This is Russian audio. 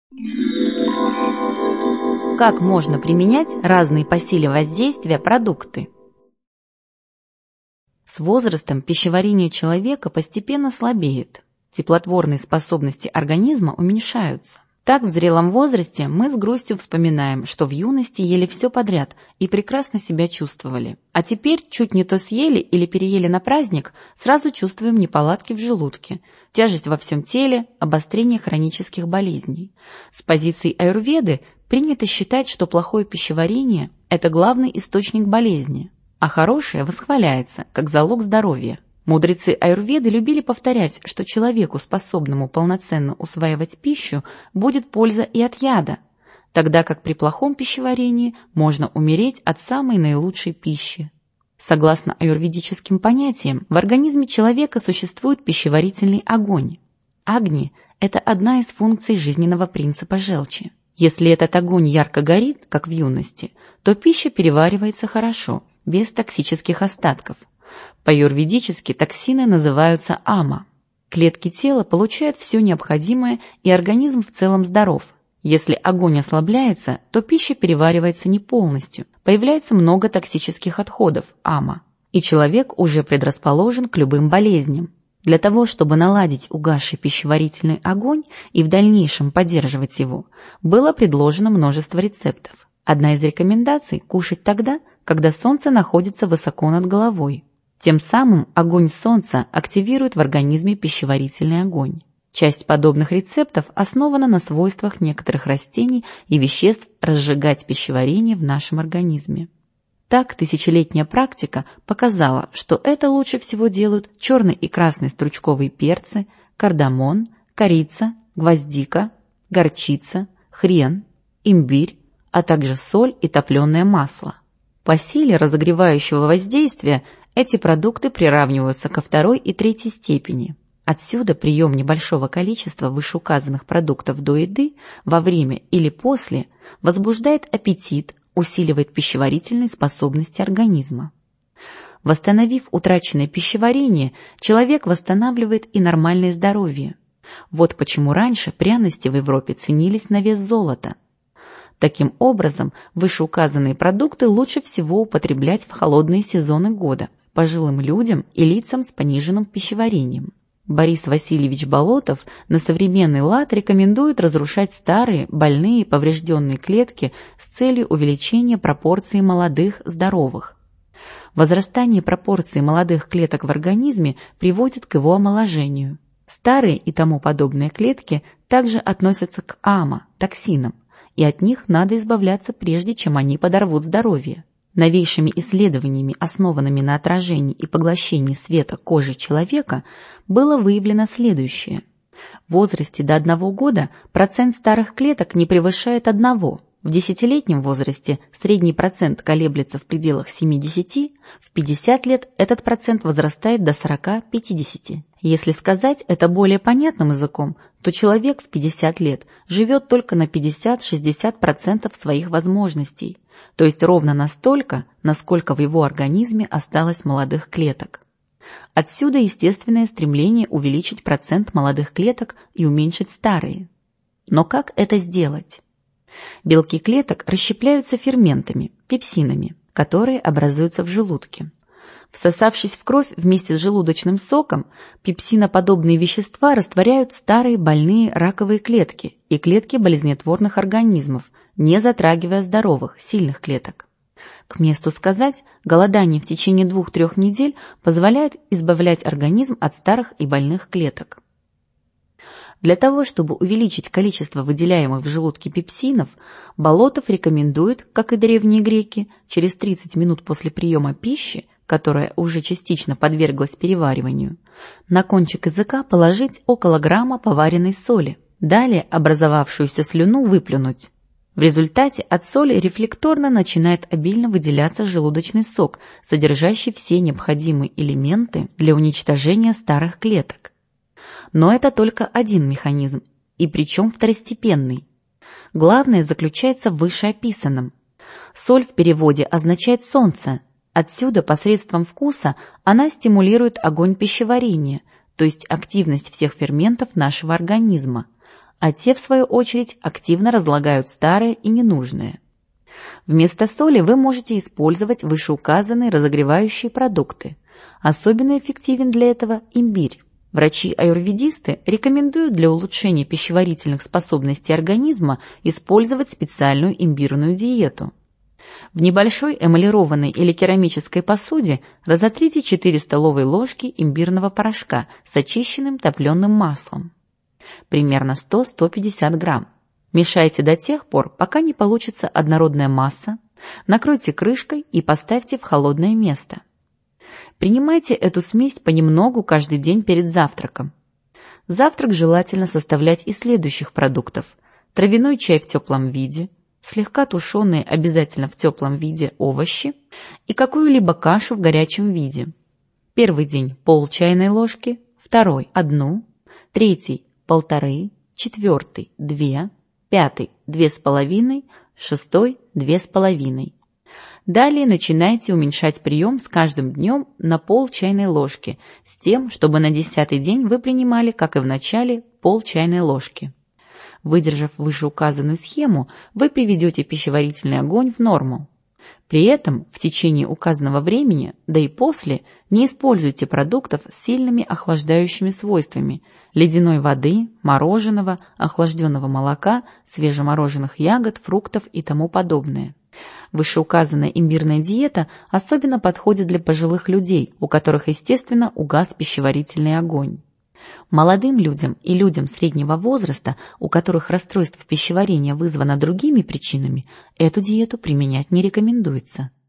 Как можно применять разные по силе воздействия продукты? С возрастом пищеварение человека постепенно слабеет, теплотворные способности организма уменьшаются. Так в зрелом возрасте мы с грустью вспоминаем, что в юности ели все подряд и прекрасно себя чувствовали. А теперь чуть не то съели или переели на праздник, сразу чувствуем неполадки в желудке, тяжесть во всем теле, обострение хронических болезней. С позиции аюрведы принято считать, что плохое пищеварение – это главный источник болезни, а хорошее восхваляется, как залог здоровья. Мудрецы аюрведы любили повторять, что человеку, способному полноценно усваивать пищу, будет польза и от яда, тогда как при плохом пищеварении можно умереть от самой наилучшей пищи. Согласно аюрведическим понятиям, в организме человека существует пищеварительный огонь. Агни – это одна из функций жизненного принципа желчи. Если этот огонь ярко горит, как в юности, то пища переваривается хорошо, без токсических остатков. По-аюрведически токсины называются ама. Клетки тела получают все необходимое, и организм в целом здоров. Если огонь ослабляется, то пища переваривается не полностью, появляется много токсических отходов, ама, и человек уже предрасположен к любым болезням. Для того, чтобы наладить угасший пищеварительный огонь и в дальнейшем поддерживать его, было предложено множество рецептов. Одна из рекомендаций – кушать тогда, когда солнце находится высоко над головой. Тем самым огонь солнца активирует в организме пищеварительный огонь. Часть подобных рецептов основана на свойствах некоторых растений и веществ разжигать пищеварение в нашем организме. Так, тысячелетняя практика показала, что это лучше всего делают черный и красный стручковые перцы, кардамон, корица, гвоздика, горчица, хрен, имбирь, а также соль и топленое масло. По силе разогревающего воздействия эти продукты приравниваются ко второй и третьей степени. Отсюда прием небольшого количества вышеуказанных продуктов до еды во время или после возбуждает аппетит, усиливает пищеварительные способности организма. Восстановив утраченное пищеварение, человек восстанавливает и нормальное здоровье. Вот почему раньше пряности в Европе ценились на вес золота. Таким образом, вышеуказанные продукты лучше всего употреблять в холодные сезоны года пожилым людям и лицам с пониженным пищеварением. Борис Васильевич Болотов на современный лад рекомендует разрушать старые, больные, поврежденные клетки с целью увеличения пропорции молодых, здоровых. Возрастание пропорции молодых клеток в организме приводит к его омоложению. Старые и тому подобные клетки также относятся к ама, токсинам, и от них надо избавляться, прежде чем они подорвут здоровье. Новейшими исследованиями, основанными на отражении и поглощении света кожи человека, было выявлено следующее. В возрасте до 1 года процент старых клеток не превышает 1. В 10-летнем возрасте средний процент колеблется в пределах 70, в 50 лет этот процент возрастает до 40-50. Если сказать это более понятным языком, то человек в 50 лет живет только на 50-60% своих возможностей, то есть ровно настолько, насколько в его организме осталось молодых клеток. Отсюда естественное стремление увеличить процент молодых клеток и уменьшить старые. Но как это сделать? Белки клеток расщепляются ферментами, пепсинами, которые образуются в желудке. Всосавшись в кровь вместе с желудочным соком, пепсиноподобные вещества растворяют старые больные раковые клетки и клетки болезнетворных организмов, не затрагивая здоровых, сильных клеток. К месту сказать, голодание в течение 2-3 недель позволяет избавлять организм от старых и больных клеток. Для того, чтобы увеличить количество выделяемых в желудке пепсинов, Болотов рекомендует, как и древние греки, через 30 минут после приема пищи, которая уже частично подверглась перевариванию, на кончик языка положить около грамма поваренной соли, далее образовавшуюся слюну выплюнуть. В результате от соли рефлекторно начинает обильно выделяться желудочный сок, содержащий все необходимые элементы для уничтожения старых клеток. Но это только один механизм, и причем второстепенный. Главное заключается в вышеописанном. Соль в переводе означает «солнце». Отсюда посредством вкуса она стимулирует огонь пищеварения, то есть активность всех ферментов нашего организма, а те, в свою очередь, активно разлагают старое и ненужное. Вместо соли вы можете использовать вышеуказанные разогревающие продукты. Особенно эффективен для этого имбирь. Врачи-аюрведисты рекомендуют для улучшения пищеварительных способностей организма использовать специальную имбирную диету. В небольшой эмалированной или керамической посуде разотрите 4 столовые ложки имбирного порошка с очищенным топленым маслом. Примерно 100-150 грамм. Мешайте до тех пор, пока не получится однородная масса, накройте крышкой и поставьте в холодное место. Принимайте эту смесь понемногу каждый день перед завтраком. Завтрак желательно составлять из следующих продуктов: травяной чай в теплом виде, слегка тушеные обязательно в теплом виде овощи и какую-либо кашу в горячем виде. Первый день пол чайной ложки, второй – 1, третий – 1,5, четвертый – 2, пятый – 2,5, шестой – 2,5. Далее начинайте уменьшать прием с каждым днем на пол чайной ложки, с тем, чтобы на 10-й день вы принимали, как и в начале, пол чайной ложки. Выдержав вышеуказанную схему, вы приведете пищеварительный огонь в норму. При этом в течение указанного времени, да и после, не используйте продуктов с сильными охлаждающими свойствами: ледяной воды, мороженого, охлажденного молока, свежемороженых ягод, фруктов и тому подобное. Вышеуказанная имбирная диета особенно подходит для пожилых людей, у которых, естественно, угас пищеварительный огонь. Молодым людям и людям среднего возраста, у которых расстройство пищеварения вызвано другими причинами, эту диету применять не рекомендуется.